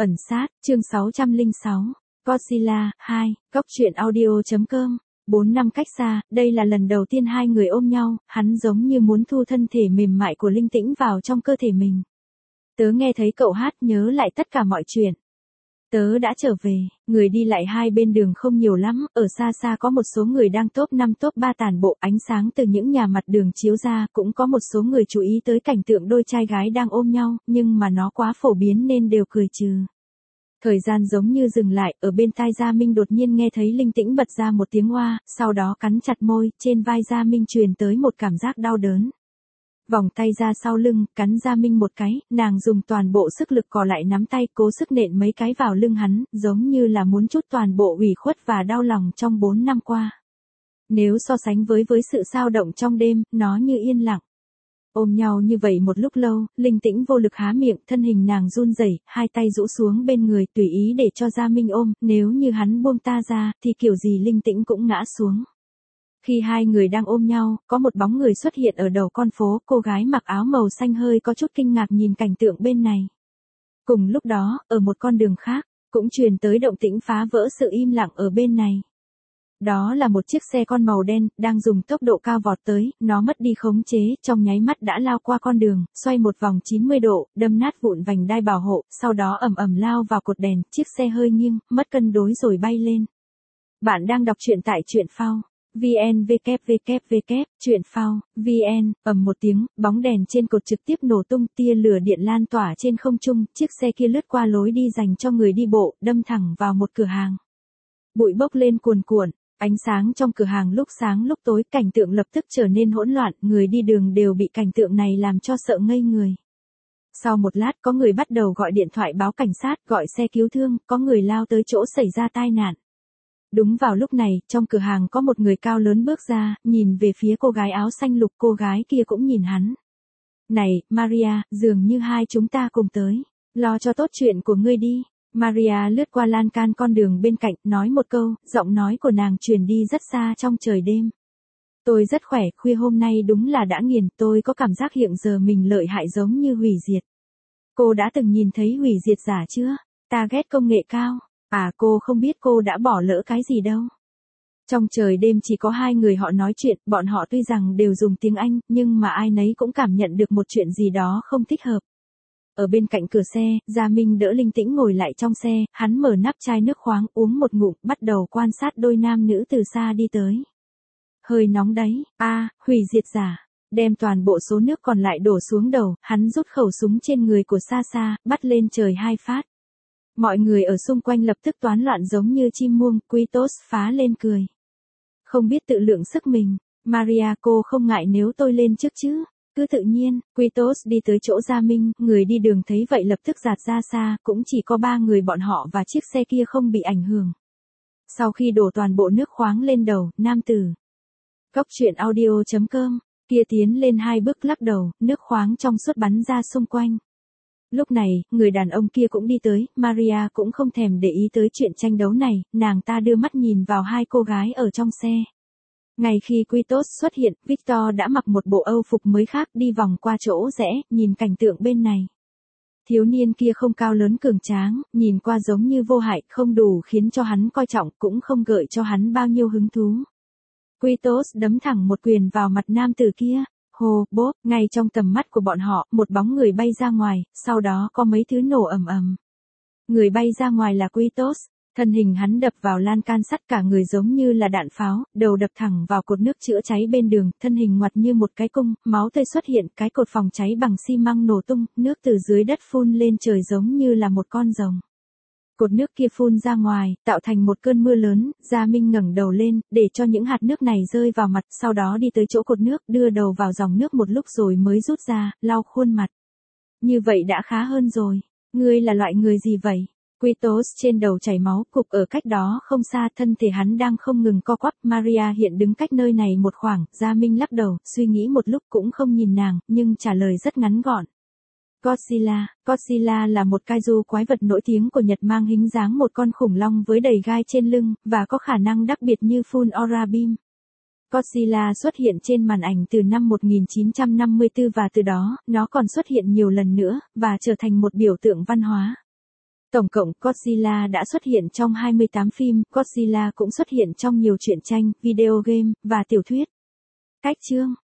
Ẩn sát, chương 606. Godzilla 2, goctruyện audio.com. 4 năm cách xa, đây là lần đầu tiên hai người ôm nhau, hắn giống như muốn thu thân thể mềm mại của Linh Tĩnh vào trong cơ thể mình. Tớ nghe thấy cậu hát nhớ lại tất cả mọi chuyện. Tớ đã trở về, người đi lại hai bên đường không nhiều lắm, ở xa xa có một số người đang top 5 top 3 tản bộ, ánh sáng từ những nhà mặt đường chiếu ra, cũng có một số người chú ý tới cảnh tượng đôi trai gái đang ôm nhau, nhưng mà nó quá phổ biến nên đều cười trừ. Thời gian giống như dừng lại, ở bên tai Gia Minh đột nhiên nghe thấy Linh Tĩnh bật ra một tiếng oa, sau đó cắn chặt môi, trên vai Gia Minh truyền tới một cảm giác đau đớn. Vòng tay ra sau lưng, cắn Gia Minh một cái, nàng dùng toàn bộ sức lực cò lại nắm tay, cố sức nện mấy cái vào lưng hắn, giống như là muốn trút toàn bộ ủy khuất và đau lòng trong 4 năm qua. Nếu so sánh với sự sao động trong đêm, nó như yên lặng. Ôm nhau như vậy một lúc lâu, Linh Tĩnh vô lực há miệng, thân hình nàng run rẩy, hai tay rũ xuống bên người tùy ý để cho Gia Minh ôm, nếu như hắn buông ta ra, thì kiểu gì Linh Tĩnh cũng ngã xuống. Khi hai người đang ôm nhau, có một bóng người xuất hiện ở đầu con phố, cô gái mặc áo màu xanh hơi có chút kinh ngạc nhìn cảnh tượng bên này. Cùng lúc đó, ở một con đường khác, cũng truyền tới động tĩnh phá vỡ sự im lặng ở bên này. Đó là một chiếc xe con màu đen, đang dùng tốc độ cao vọt tới, nó mất đi khống chế, trong nháy mắt đã lao qua con đường, xoay một vòng 90 độ, đâm nát vụn vành đai bảo hộ, sau đó ầm ầm lao vào cột đèn, chiếc xe hơi nghiêng, mất cân đối rồi bay lên. Bạn đang đọc truyện tại truyện phao. VN www, truyện phao, VN, ầm một tiếng, bóng đèn trên cột trực tiếp nổ tung, tia lửa điện lan tỏa trên không trung, chiếc xe kia lướt qua lối đi dành cho người đi bộ, đâm thẳng vào một cửa hàng. Bụi bốc lên cuồn cuộn, ánh sáng trong cửa hàng lúc sáng lúc tối, cảnh tượng lập tức trở nên hỗn loạn, người đi đường đều bị cảnh tượng này làm cho sợ ngây người. Sau một lát có người bắt đầu gọi điện thoại báo cảnh sát, gọi xe cứu thương, có người lao tới chỗ xảy ra tai nạn. Đúng vào lúc này, trong cửa hàng có một người cao lớn bước ra, nhìn về phía cô gái áo xanh lục, cô gái kia cũng nhìn hắn. Này, Maria, dường như hai chúng ta cùng tới. Lo cho tốt chuyện của ngươi đi. Maria lướt qua lan can con đường bên cạnh, nói một câu, giọng nói của nàng truyền đi rất xa trong trời đêm. Tôi rất khỏe, khuya hôm nay đúng là đã nghiền, tôi có cảm giác hiện giờ mình lợi hại giống như hủy diệt. Cô đã từng nhìn thấy hủy diệt giả chưa? Ta ghét công nghệ cao. À, cô không biết cô đã bỏ lỡ cái gì đâu. Trong trời đêm chỉ có hai người họ nói chuyện, bọn họ tuy rằng đều dùng tiếng Anh, nhưng mà ai nấy cũng cảm nhận được một chuyện gì đó không thích hợp. Ở bên cạnh cửa xe, Gia Minh đỡ Linh Tĩnh ngồi lại trong xe, hắn mở nắp chai nước khoáng uống một ngụm, bắt đầu quan sát đôi nam nữ từ xa đi tới. Hơi nóng đấy, hủy diệt giả. Đem toàn bộ số nước còn lại đổ xuống đầu, hắn rút khẩu súng trên người của Sa Sa, bắt lên trời 2 phát. Mọi người ở xung quanh lập tức toán loạn giống như chim muông, Quitos phá lên cười. Không biết tự lượng sức mình, Maria cô không ngại nếu tôi lên trước chứ? Cứ tự nhiên, Quitos đi tới chỗ Gia Minh, người đi đường thấy vậy lập tức dạt ra xa, cũng chỉ có 3 người bọn họ và chiếc xe kia không bị ảnh hưởng. Sau khi đổ toàn bộ nước khoáng lên đầu, nam tử. Goctruyện audio.com, kia tiến lên 2 bước lắc đầu, nước khoáng trong suốt bắn ra xung quanh. Lúc này, người đàn ông kia cũng đi tới, Maria cũng không thèm để ý tới chuyện tranh đấu này, nàng ta đưa mắt nhìn vào hai cô gái ở trong xe. Ngay khi Quitos xuất hiện, Victor đã mặc một bộ âu phục mới khác đi vòng qua chỗ rẽ, nhìn cảnh tượng bên này. Thiếu niên kia không cao lớn cường tráng, nhìn qua giống như vô hại, không đủ khiến cho hắn coi trọng, cũng không gợi cho hắn bao nhiêu hứng thú. Quitos đấm thẳng một quyền vào mặt nam tử kia. Hồ, bốp, ngay trong tầm mắt của bọn họ, một bóng người bay ra ngoài, sau đó có mấy thứ nổ ầm ầm. Người bay ra ngoài là Quitos, thân hình hắn đập vào lan can sắt, cả người giống như là đạn pháo, đầu đập thẳng vào cột nước chữa cháy bên đường, thân hình ngoặt như một cái cung, máu tươi xuất hiện, cái cột phòng cháy bằng xi măng nổ tung, nước từ dưới đất phun lên trời giống như là một con rồng. Cột nước kia phun ra ngoài, tạo thành một cơn mưa lớn, Gia Minh ngẩng đầu lên, để cho những hạt nước này rơi vào mặt, sau đó đi tới chỗ cột nước, đưa đầu vào dòng nước một lúc rồi mới rút ra, lau khuôn mặt. Như vậy đã khá hơn rồi. Ngươi là loại người gì vậy? Quitos trên đầu chảy máu, cục ở cách đó không xa, thân thể hắn đang không ngừng co quắp, Maria hiện đứng cách nơi này một khoảng, Gia Minh lắc đầu, suy nghĩ một lúc cũng không nhìn nàng, nhưng trả lời rất ngắn gọn. Godzilla. Godzilla là một kaiju quái vật nổi tiếng của Nhật, mang hình dáng một con khủng long với đầy gai trên lưng, và có khả năng đặc biệt như phun aura beam. Godzilla xuất hiện trên màn ảnh từ năm 1954 và từ đó, nó còn xuất hiện nhiều lần nữa, và trở thành một biểu tượng văn hóa. Tổng cộng, Godzilla đã xuất hiện trong 28 phim, Godzilla cũng xuất hiện trong nhiều truyện tranh, video game, và tiểu thuyết. Cách chương